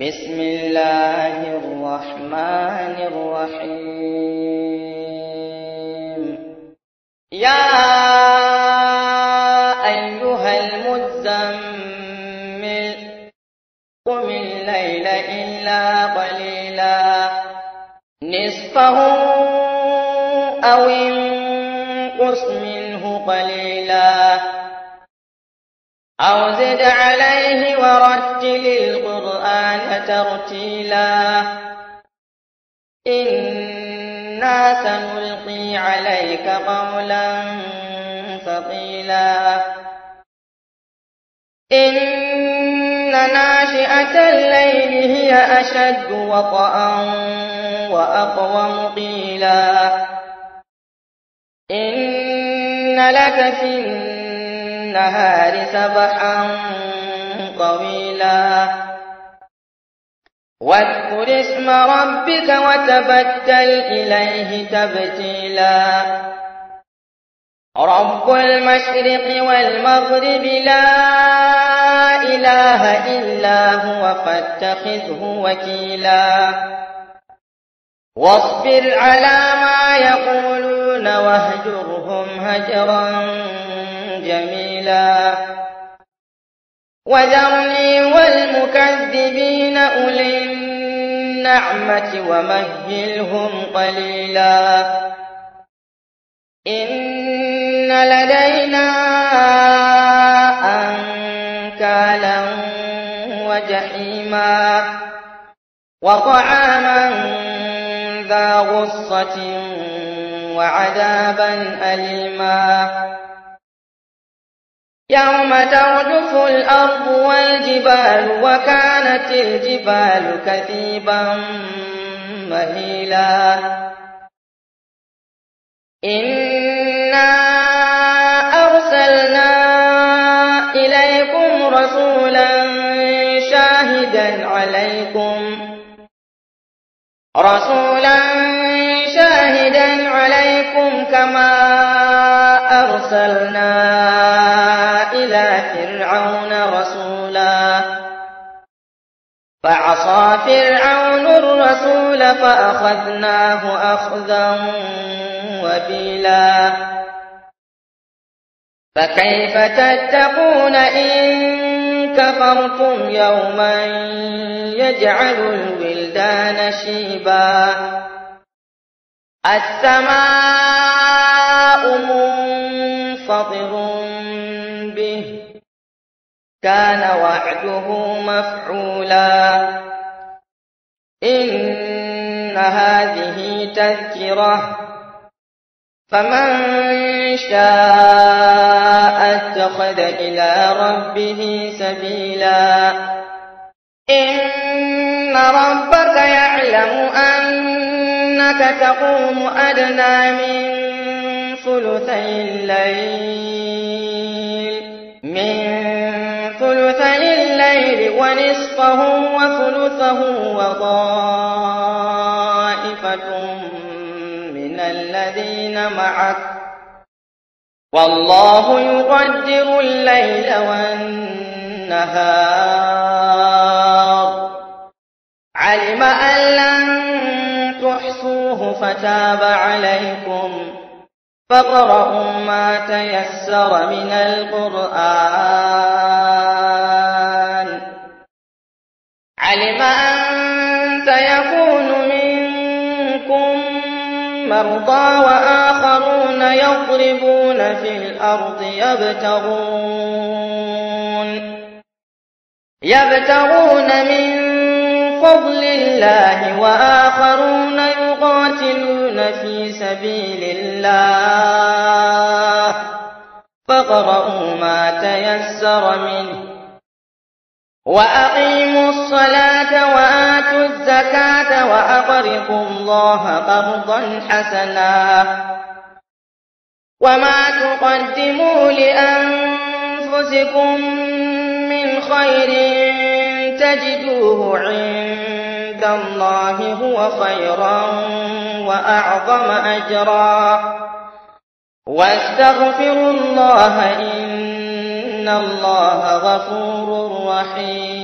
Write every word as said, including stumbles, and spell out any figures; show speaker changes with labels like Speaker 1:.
Speaker 1: بسم الله الرحمن الرحيم. يا أيها المزمل قم الليل إلا قليلا نصفه أو انقص منه قليلا أو زد عليه ورتل القرآن ترتيلا إنا سنلقي عليك قولا ثقيلا إن ناشئة الليل هي أشد وطئا وأقوم قيلا إن لك في النهار سبحا طويلا واذكر اسم ربك وتبتل إليه تبتيلا رب المشرق والمغرب لا إله إلا هو فاتخذه وكيلا واصبر على ما يقولون واهجرهم هجرا جميلا وذرني والمكذبين أولي النعمة ومهلهم قليلا إن لدينا أنكالا وجحيما وطعاما ذا غصة وعذابا أليما يوم ترجف الأرض والجبال وكانت الجبال كثيبا مهيلا إنا أرسلنا إليكم رسولا شاهدا عليكم رسولا شاهدا عليكم كما أرسلنا إلى فرعون رسولا فعصى فرعون الرسول فأخذناه أخذا وبيلا فكيف تتقون إن كفرتم يوما يجعل الولدان شيبا السماء منفطر به كان وعده مفعولا إن هذه تذكرة فمن شاء اتخذ إلى ربه سبيلا إن ربك يعلم أنك تقوم أدنى من ثلثي الليل من ثلثي الليل ونصفه وثلثه وطائفة من الذين معك والله يقدر الليل والنهار علم أن لن تحصوه فتاب عليكم فاقرؤوا ما تيسر من القرآن علم أن سيكون منكم مرضى وآخرون يضربون في الأرض يبتغون يبتغون من فضل الله وآخرون يقاتلون في سبيل الله فاقرؤوا ما تيسر منه وأقيموا الصلاة وآتوا الزكاة وأقرضوا الله قرضا حسنا وما تقدموا لأنفسكم من خير تجدوه عند الله هو خيرا وأعظم أجرا واستغفروا الله إن الله غفور رحيم.